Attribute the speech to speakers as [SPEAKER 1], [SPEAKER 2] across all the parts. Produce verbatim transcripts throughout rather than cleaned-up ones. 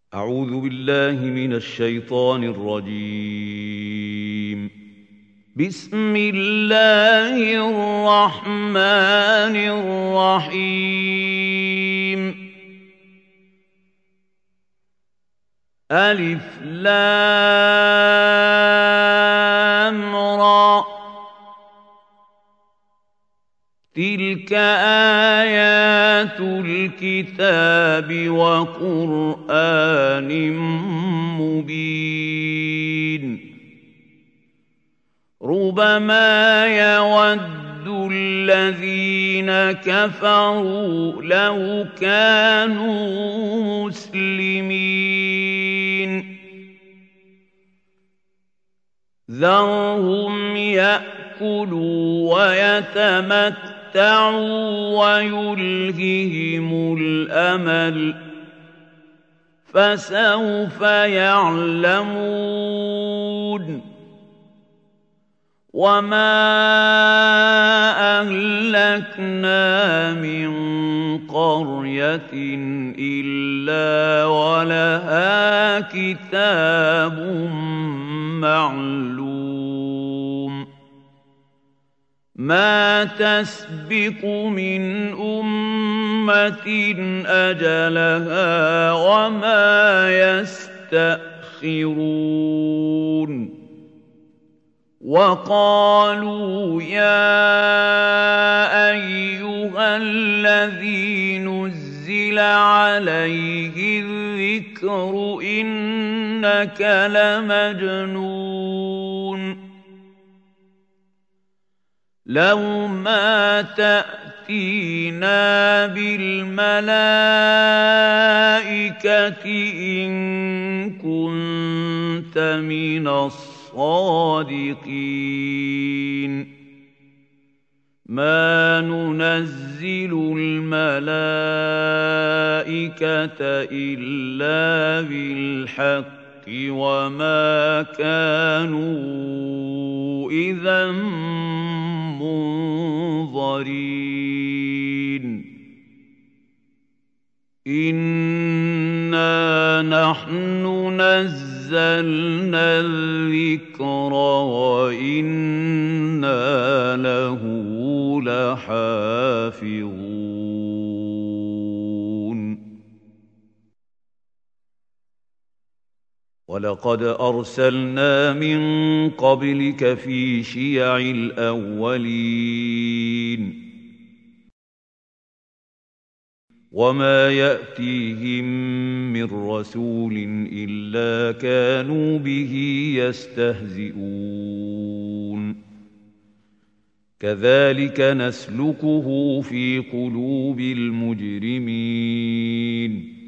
[SPEAKER 1] أعوذ بالله من الشيطان الرجيم. بسم الله الرحمن الرحيم. ألف لام را، تلك آيات الكتاب وقرآن مبين. ربما يود الذين كفروا لو كانوا مسلمين. ذرهم يأكلوا ويتمتعوا ويلههم الأمل، فسوف يعلمون. وما أهلكنا من قرية إلا ولها كتاب معلوم. ما تسبق من أمة أجلها وما يستأخرون. وقالوا يا أيها الذي نزل عليه الذكر إنك لمجنون. لو ما تأتينا بالملائكة إن كنت من الصادقين. ما ننزل الملائكة إلا بالحق وما كانوا إذا منظرين. إنا نحن نزلنا الذكر وإنا له لحافظون. ولقد أرسلنا من قبلك في شيع الأولين وما يأتيهم من رسول إلا كانوا به يستهزئون. كذلك نسلكه في قلوب المجرمين.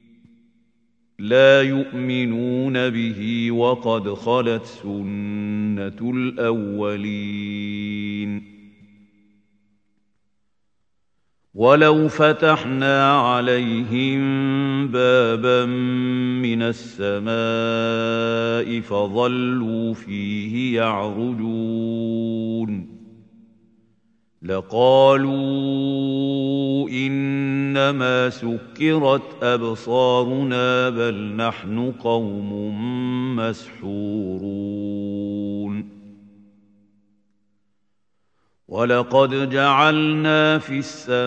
[SPEAKER 1] لا يؤمنون به وقد خلت سنة الأولين. ولو فتحنا عليهم بابا من السماء فظلوا فيه يعرجون لقالوا إنما سكرت أبصارنا بل نحن قوم مسحورون. ولقد جعلنا في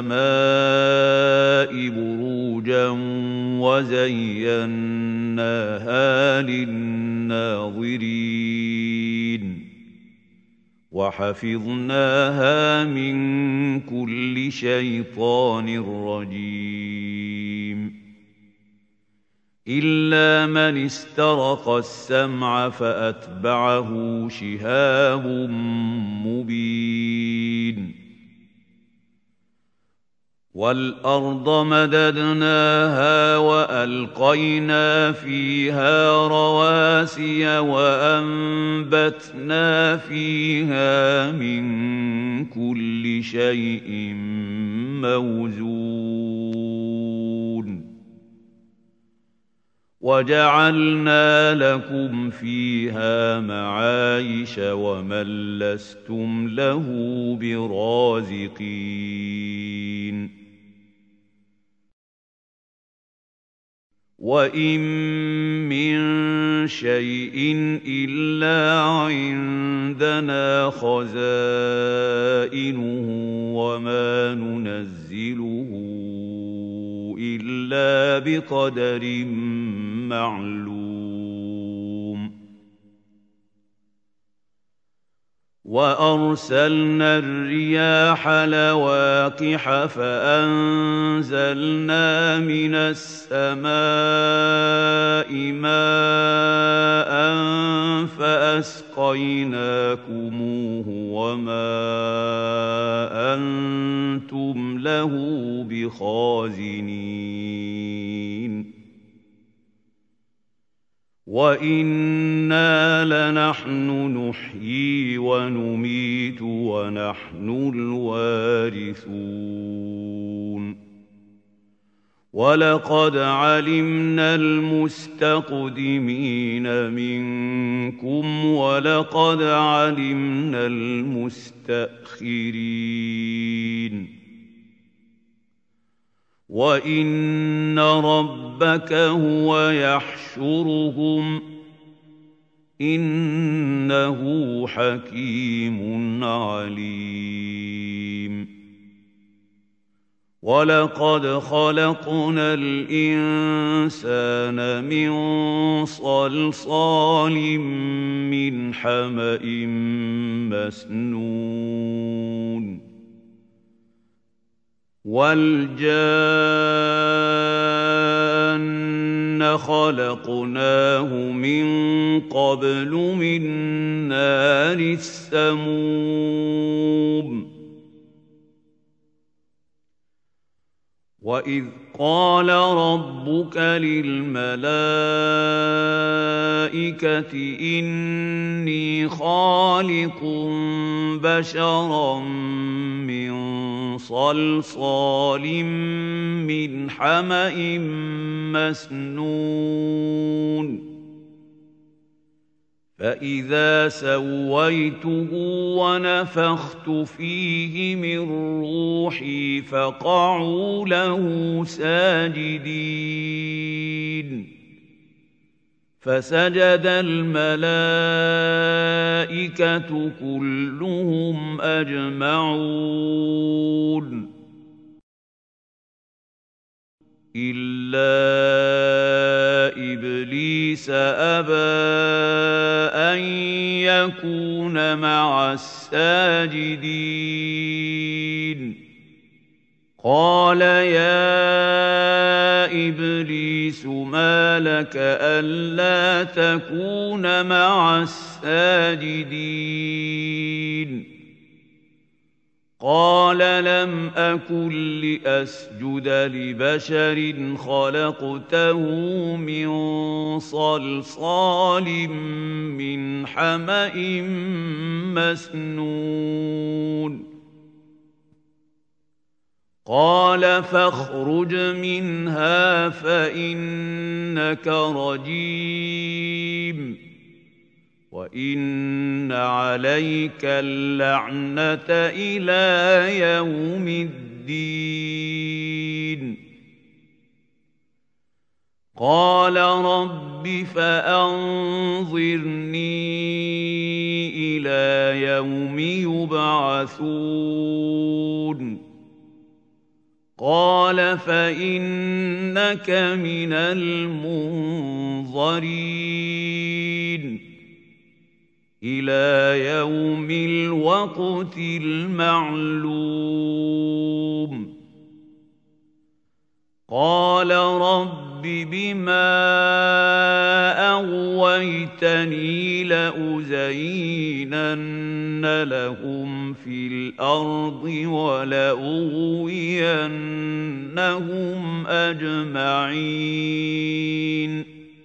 [SPEAKER 1] السماء بروجا وزيناها للناظرين وحفظناها من كل شيطان رجيم. إلا من استرق السمع فأتبعه شهاب مبين. والأرض مددناها وألقينا فيها رواسي وأنبتنا فيها من كل شيء موزون. وجعلنا لكم فيها معايش ومن لستم له برازقين. وَإِن مِّن شَيْءٍ إِلَّا عِندَنَا خَزَائِنُهُ وَمَا نُنَزِّلُهُ إِلَّا بِقَدَرٍ مَّعْلُومٍ وَأَرْسَلْنَا الرِّيَاحَ لَوَاقِحَ فَأَنزَلْنَا مِنَ السَّمَاءِ مَاءً فَأَسْقَيْنَاكُمُوهُ وَمَا أَنتُمْ لَهُ بِخَازِنِينَ وَإِنَّا لَنَحْنُ نُحْيِي وَنُمِيتُ وَنَحْنُ الْوَارِثُونَ وَلَقَدْ عَلِمْنَا الْمُسْتَقْدِمِينَ مِنكُمْ وَلَقَدْ عَلِمْنَا الْمُسْتَأْخِرِينَ وَإِنَّ رَبَّكَ هُوَ يَحْشُرُهُمْ إِنَّهُ حَكِيمٌ عَلِيمٌ وَلَقَدْ خَلَقْنَا الْإِنسَانَ مِنْ صَلْصَالٍ مِّنْ حَمَإٍ مَّسْنُونٍ وَالْجَانَّ خَلَقْنَاهُ مِن قَبْلُ مِن نَّارِ السَّمُومِ وَإِذْ قَالَ رَبُّكَ لِلْمَلَائِكَةِ إِنِّي خَالِقٌ بَشَرًا مِّن صَلْصَالٍ مِّنْ حَمَإٍ مَّسْنُونٍ فَإِذَا سَوَّيْتُهُ وَنَفَخْتُ فِيهِ مِن رُّوحِي فَقَعُوا لَهُ سَاجِدِينَ فَسَجَدَ الْمَلَائِكَةُ كُلُّهُمْ أَجْمَعُونَ إِلَّا إِبْلِيسَ أَبَىٰ أَن يَكُونَ مَعَ السَّاجِدِينَ قَالَ يَا إِبْلِيسُ مَا لَكَ أَلَّا تَكُونَ مَعَ السَّاجِدِينَ قَالَ لَمْ أَكُن لِّأَسْجُدَ لِبَشَرٍ خَلَقْتَهُ مِن صَلْصَالٍ مِّنْ حَمَإٍ مَّسْنُونٍ قَالَ فَاخْرُجْ مِنْهَا فَإِنَّكَ رَجِيمٌ وَإِنَّ عَلَيْكَ اللَّعْنَةَ إِلَىٰ يَوْمِ الدِّينِ قَالَ رَبِّ فَأَنظِرْنِي إِلَىٰ يَوْمِ يُبْعَثُونَ قَالَ فَإِنَّكَ مِنَ الْمُنظَرِينَ إِلَىٰ يَوْمِ الْوَقْتِ الْمَعْلُومِ قَالَ رَبِّ بِمَا أَغْوَيْتَنِي لَأُزَيِّنَنَّ لَهُمْ فِي الْأَرْضِ وَلَأُغْوِيَنَّهُمْ أَجْمَعِينَ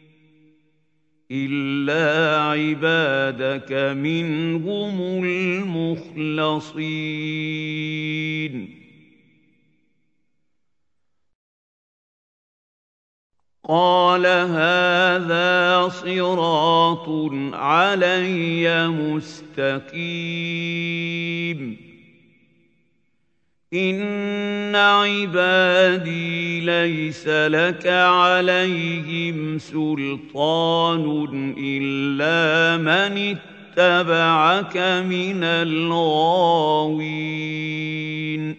[SPEAKER 1] إِلَّا عِبَادَكَ مِنْهُمُ الْمُخْلَصِينَ قَالَ هَٰذَا صِرَاطٌ عَلَيَّ مُسْتَقِيمٌ إن عبادي ليس لك عليهم سلطان إلا من اتبعك من الغاوين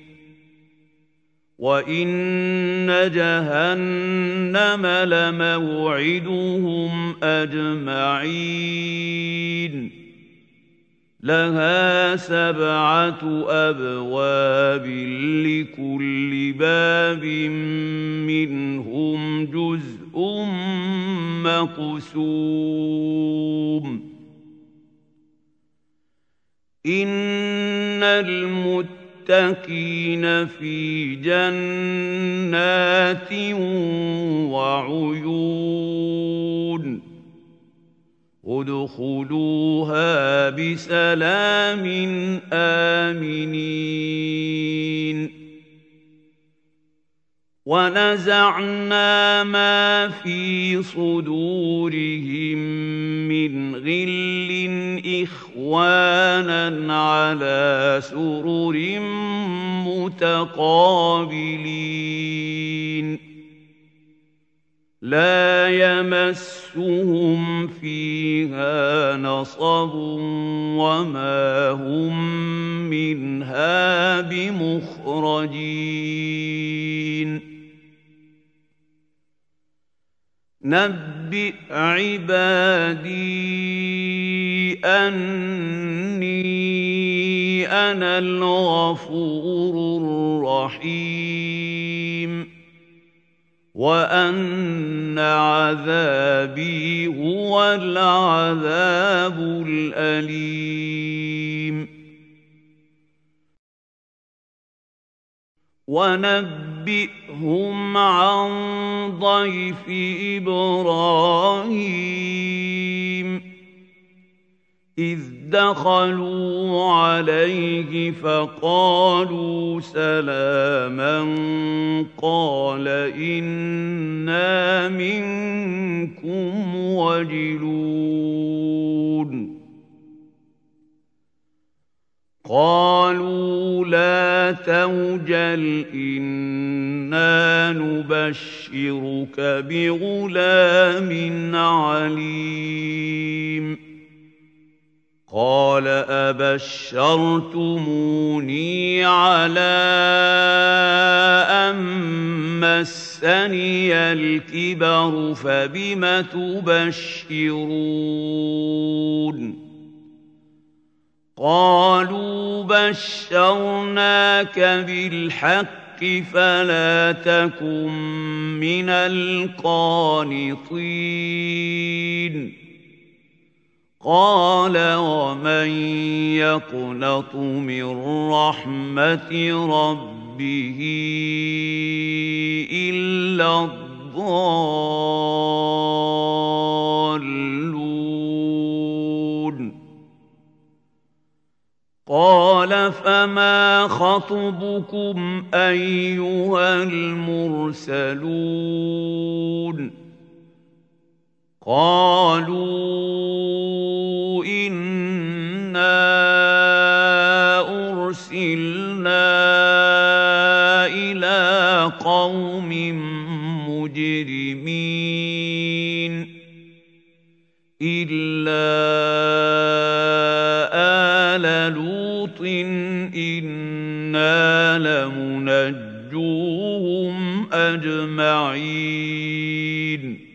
[SPEAKER 1] وإن جهنم لموعدهم أجمعين لها سبعة أبواب لكل باب منهم جزء مقسوم إن المتقين في جنات وعيون ادخلوها بسلام آمنين ونزعنا ما في صدورهم من غل إخوانا على سرر متقابلين لا يمسهم فيها نصب وما هم منها بمخرجين نبئ عبادي أني أنا الغفور الرحيم وأن عذابي هو العذاب الأليم ونبئهم عن ضيف إبراهيم إذ دخلوا عليه فقالوا سلاما قال إنا منكم وجلون قالوا لا توجل إنا نبشرك بغلام عليم قال أبشرتموني على أن مسني الكبر فبم تبشرون قالوا بشرناك بالحق فلا تكن من القانطين قال ومن يقنط من رحمة ربه إلا الضالون قال فما خطبكم أيها المرسلون قالوا إنا أرسلنا إلى قوم مجرمين إلا آل لوط إنا لمنجوهم أجمعين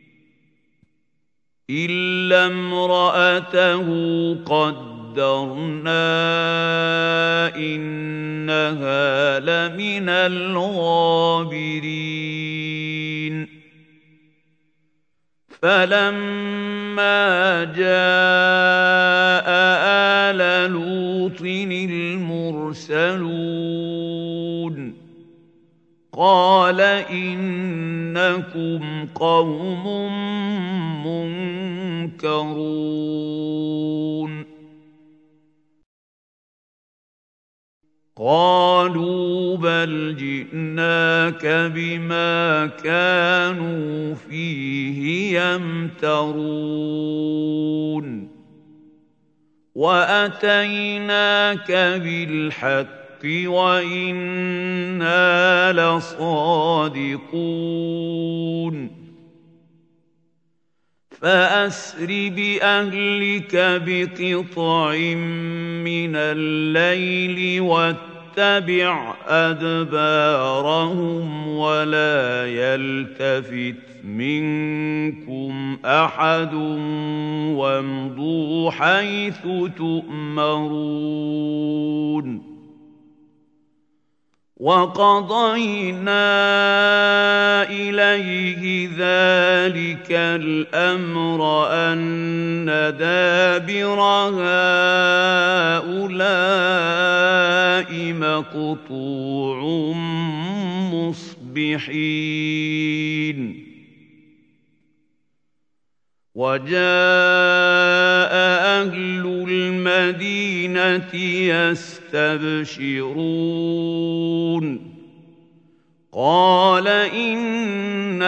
[SPEAKER 1] إلا امرأته قدرنا إنها لمن الغابرين فلما جاء آل لوط المرسلون قال إنكم قوم منكرون قالوا بل جئناك بما كانوا فيه يمترون وأتيناك بالحق وإنا لصادقون فأسر بأهلك بقطع من الليل واتبع أدبارهم ولا يلتفت منكم أحد وامضوا حيث تؤمرون وقضينا إليه ذلك الأمر أن دابر هؤلاء مقطوع مصبحين وجاء أهل المدينة يستبشرون قال إن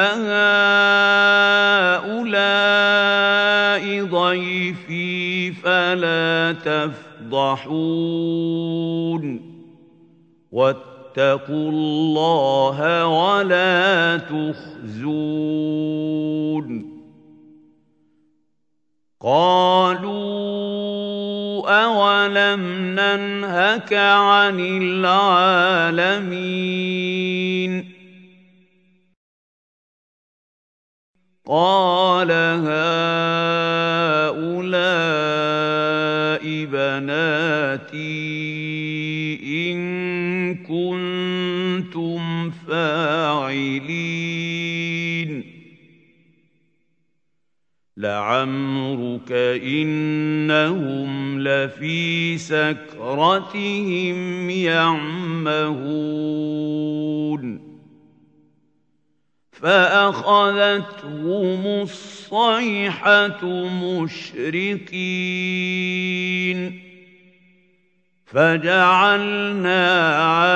[SPEAKER 1] هؤلاء ضيفي فلا تفضحون واتقوا الله ولا تخزون قالوا أولم ننهك عن العالمين قال هؤلاء بناتي إن كنتم فاعلين لعمرك إنهم لفي سكرتهم يعمهون فأخذتهم الصيحة مشرقين فجعلنا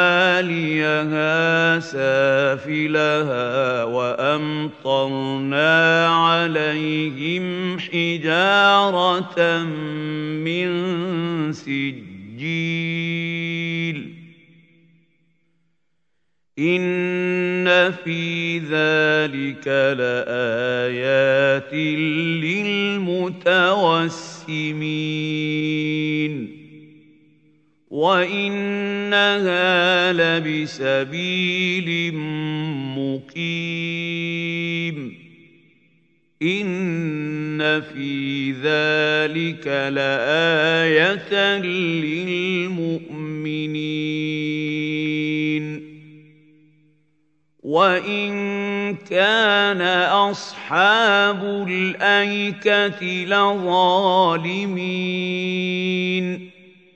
[SPEAKER 1] عاليها سافلها وأمطرنا عليهم حجارة من سجيل إن في ذلك لآيات للمتوسمين وإنها لبسبيل مقيم إن في ذلك لآية للمؤمنين وإن كان أصحاب الأيكة لظالمين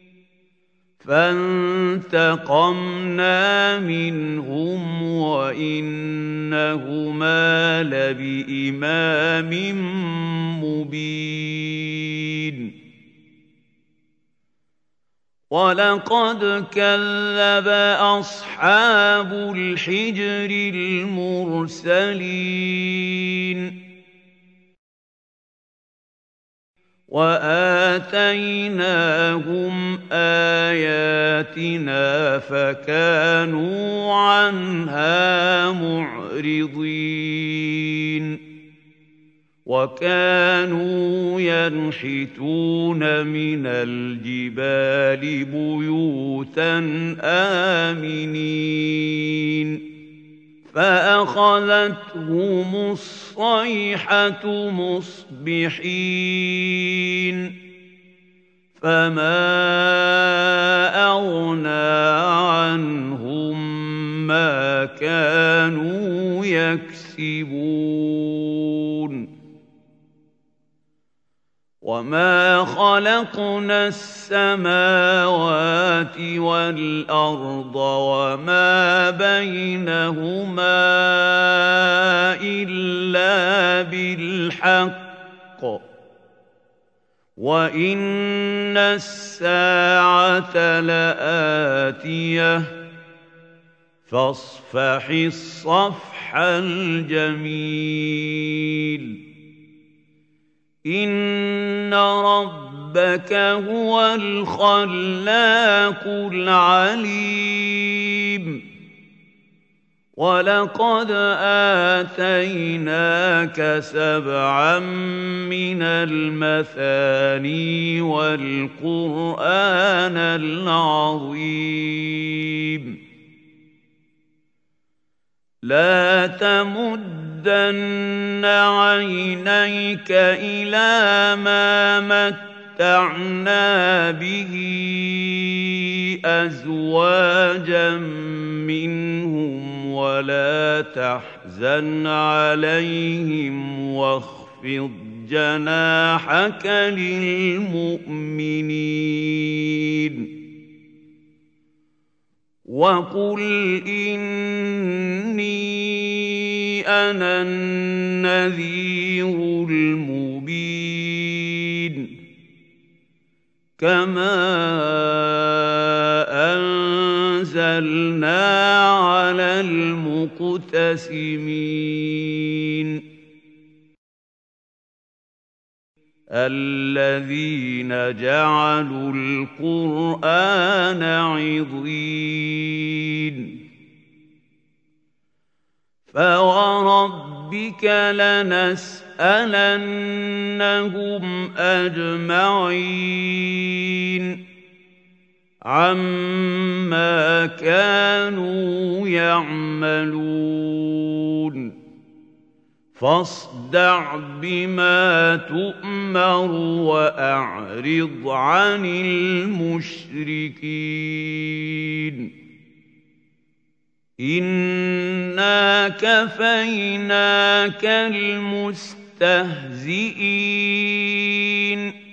[SPEAKER 1] فانتقمنا منهم وإنهما لبإمام مبين ولقد كذب أصحاب الحجر المرسلين وآتيناهم آياتنا فكانوا عنها معرضين وكانوا ينحتون من الجبال بيوتا آمنين فأخذتهم الصيحة مصبحين فما أغنى عنهم ما كانوا يكسبون وما خلقنا السماوات والأرض وما بينهما إلا بالحق وإن الساعة لآتية فاصفح الصفح الجميل إن رب ربك هو الخلاق العليم ولقد آتيناك سبعا من المثاني والقرآن العظيم لا تمدن عينيك إلى ما متعنا به أزواجا منهم ولا تحزن عليهم واخفض جناحك للمؤمنين وقل إني أنا النذير المبين كما أنزلنا على المقتسمين الذين جعلوا القرآن عضين فوربك لنسألنهم أجمعين عما كانوا يعملون فاصدع بما تؤمر وأعرض عن المشركين إنا كفيناك المستهزئين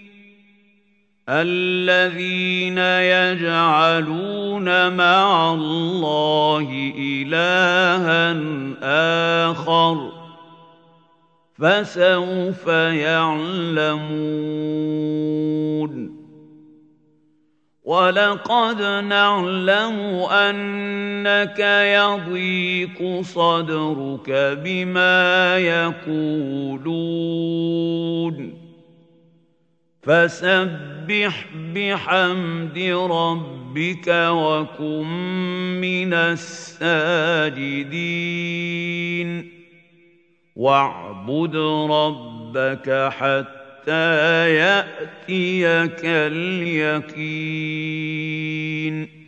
[SPEAKER 1] الذين يجعلون مع الله إلها آخر فسوف يعلمون ولقد نعلم أنك يضيق صدرك بما يقولون فسبح بحمد ربك وكن من الساجدين واعبد ربك حتى يأتيك اليقين